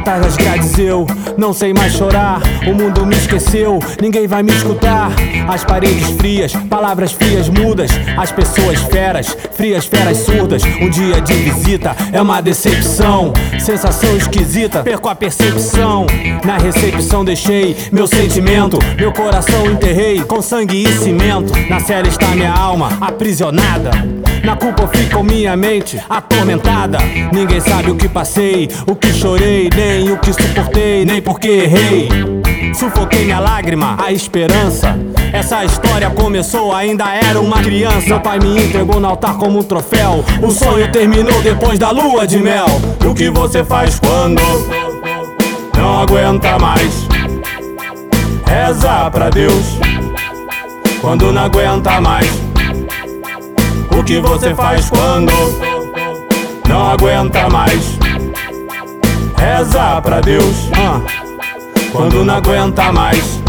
atrás das grades eu não sei mais chorar. O mundo me esqueceu, ninguém vai me escutar. As paredes frias, palavras frias mudas. As pessoas feras, frias feras surdas. Um dia de visita é uma decepção. Sensação esquisita, perco a percepção. Na recepção deixei meu sentimento. Meu coração enterrei com sangue e cimento. Na cela está minha alma aprisionada. Na culpa ficou minha mente atormentada. Ninguém sabe o que passei, o que chorei, nem o que suportei, nem porque errei. Sufoquei minha lágrima, a esperança. Essa história começou, ainda era uma criança. Meu pai me entregou no altar como um troféu. O sonho terminou depois da lua de mel. O que você faz quando não aguenta mais? Reza pra Deus quando não aguenta mais. O que você faz quando não aguenta mais? Reza pra Deus quando não aguenta mais.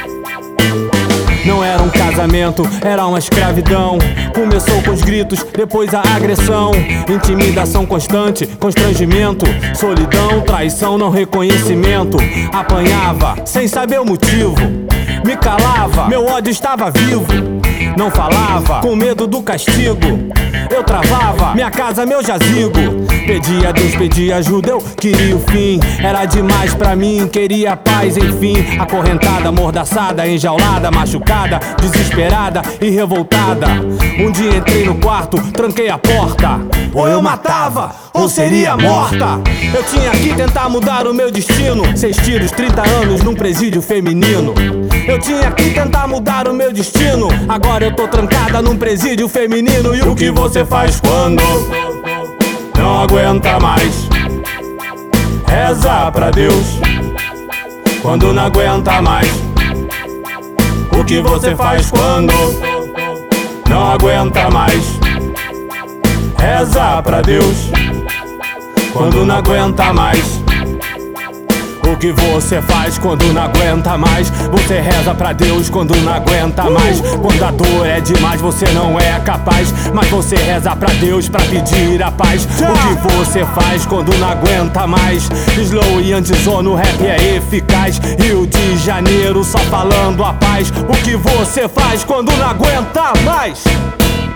Não era um casamento, era uma escravidão. Começou com os gritos, depois a agressão. Intimidação constante, constrangimento. Solidão, traição, não reconhecimento. Apanhava, sem saber o motivo. Me calava, meu ódio estava vivo. Não falava, com medo do castigo. Eu travava, minha casa, meu jazigo. Pedi a Deus, pedi ajuda, eu queria o fim. Era demais pra mim, queria paz, enfim. Acorrentada, amordaçada, enjaulada, machucada, desesperada e revoltada. Um dia entrei no quarto, tranquei a porta. Ou eu matava, ou seria morta. Eu tinha que tentar mudar o meu destino. 6 tiros, 30 anos num presídio feminino. Eu tinha que tentar mudar o meu destino. Agora eu tô trancada num presídio feminino. E o que você faz quando não aguenta mais? Reza pra Deus quando não aguenta mais. O que você faz quando não aguenta mais? Reza pra Deus quando não aguenta mais. O que você faz quando não aguenta mais? Você reza pra Deus quando não aguenta mais. Quando a dor é demais, você não é capaz, mas você reza pra Deus pra pedir a paz. O que você faz quando não aguenta mais? Slow e anti-zone, o rap é eficaz. Rio de Janeiro só falando a paz. O que você faz quando não aguenta mais?